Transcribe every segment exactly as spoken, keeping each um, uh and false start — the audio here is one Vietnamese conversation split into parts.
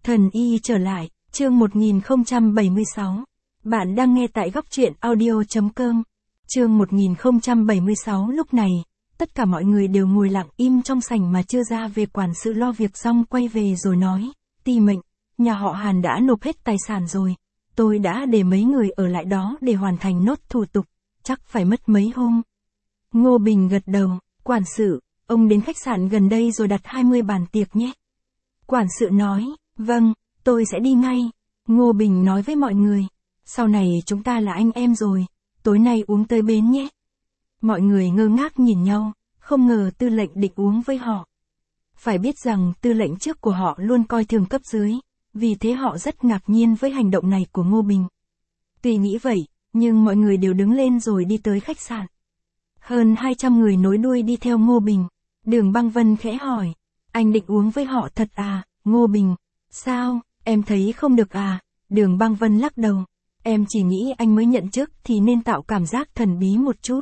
Thần y trở lại, chương một nghìn không trăm bảy mươi sáu. Bạn đang nghe tại góc truyện audio chấm com. Chương một nghìn không trăm bảy mươi sáu. Lúc này, tất cả mọi người đều ngồi lặng im trong sảnh mà chưa ra về. Quản sự lo việc xong quay về rồi nói, Ti Mệnh, nhà họ Hàn đã nộp hết tài sản rồi. Tôi đã để mấy người ở lại đó để hoàn thành nốt thủ tục, chắc phải mất mấy hôm. Ngô Bình gật đầu, quản sự, ông đến khách sạn gần đây rồi đặt hai mươi bàn tiệc nhé. Quản sự nói, vâng, tôi sẽ đi ngay. Ngô Bình nói với mọi người, sau này chúng ta là anh em rồi, tối nay uống tới bến nhé. Mọi người ngơ ngác nhìn nhau, không ngờ tư lệnh định uống với họ. Phải biết rằng tư lệnh trước của họ luôn coi thường cấp dưới, vì thế họ rất ngạc nhiên với hành động này của Ngô Bình. Tuy nghĩ vậy, nhưng mọi người đều đứng lên rồi đi tới khách sạn. Hơn hai trăm người nối đuôi đi theo Ngô Bình. Đường Băng Vân khẽ hỏi, anh định uống với họ thật à? Ngô Bình, sao, em thấy không được à? Đường Băng Vân lắc đầu, em chỉ nghĩ anh mới nhận chức thì nên tạo cảm giác thần bí một chút.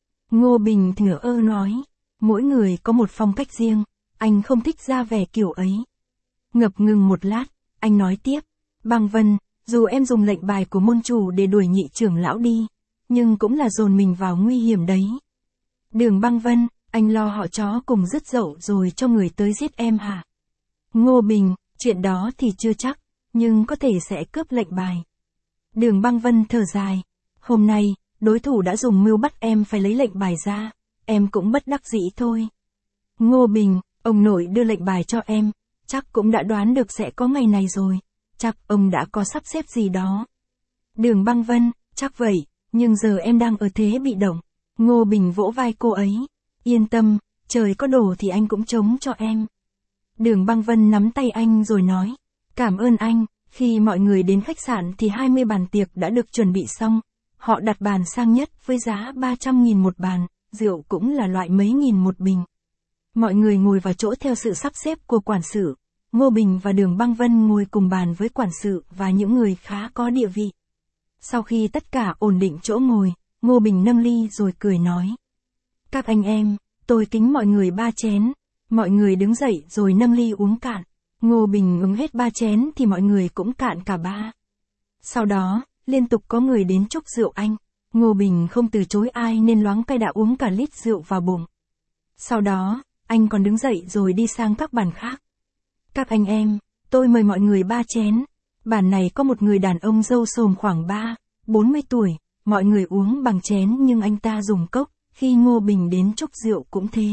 Ngô Bình thở ơ nói, mỗi người có một phong cách riêng, anh không thích ra vẻ kiểu ấy. Ngập ngừng một lát, anh nói tiếp, Băng Vân, dù em dùng lệnh bài của môn chủ để đuổi nhị trưởng lão đi, nhưng cũng là dồn mình vào nguy hiểm đấy. Đường Băng Vân, anh lo họ chó cùng dứt dậu rồi cho người tới giết em hả? Ngô Bình, chuyện đó thì chưa chắc, nhưng có thể sẽ cướp lệnh bài. Đường Băng Vân thở dài, hôm nay, đối thủ đã dùng mưu bắt em phải lấy lệnh bài ra, em cũng bất đắc dĩ thôi. Ngô Bình, ông nội đưa lệnh bài cho em, chắc cũng đã đoán được sẽ có ngày này rồi, chắc ông đã có sắp xếp gì đó. Đường Băng Vân, chắc vậy, nhưng giờ em đang ở thế bị động. Ngô Bình vỗ vai cô ấy, yên tâm, trời có đổ thì anh cũng chống cho em. Đường Băng Vân nắm tay anh rồi nói, cảm ơn anh. Khi mọi người đến khách sạn thì hai mươi bàn tiệc đã được chuẩn bị xong, họ đặt bàn sang nhất với giá ba trăm nghìn một bàn, rượu cũng là loại mấy nghìn một bình. Mọi người ngồi vào chỗ theo sự sắp xếp của quản sự, Ngô Bình và Đường Băng Vân ngồi cùng bàn với quản sự và những người khá có địa vị. Sau khi tất cả ổn định chỗ ngồi, Ngô Bình nâng ly rồi cười nói, các anh em, tôi kính mọi người ba chén. Mọi người đứng dậy rồi nâng ly uống cạn. Ngô Bình uống hết ba chén thì mọi người cũng cạn cả ba. Sau đó, liên tục có người đến chúc rượu anh. Ngô Bình không từ chối ai nên loáng cái đã uống cả lít rượu vào bụng. Sau đó, anh còn đứng dậy rồi đi sang các bàn khác. Các anh em, tôi mời mọi người ba chén. Bàn này có một người đàn ông râu xồm khoảng ba, bốn mươi tuổi. Mọi người uống bằng chén nhưng anh ta dùng cốc. Khi Ngô Bình đến chúc rượu cũng thế.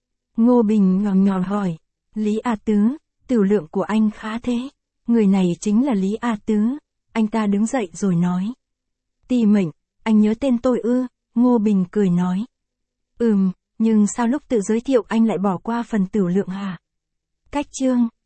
Ngô Bình ngòn ngòn hỏi, Lý A Tứ, tiểu lượng của anh khá thế. Người này chính là Lý A Tứ. Anh ta đứng dậy rồi nói, Ti Mệnh, anh nhớ tên tôi ư? Ngô Bình cười nói, ừm, nhưng sao lúc tự giới thiệu anh lại bỏ qua phần tiểu lượng hả? Cách chương.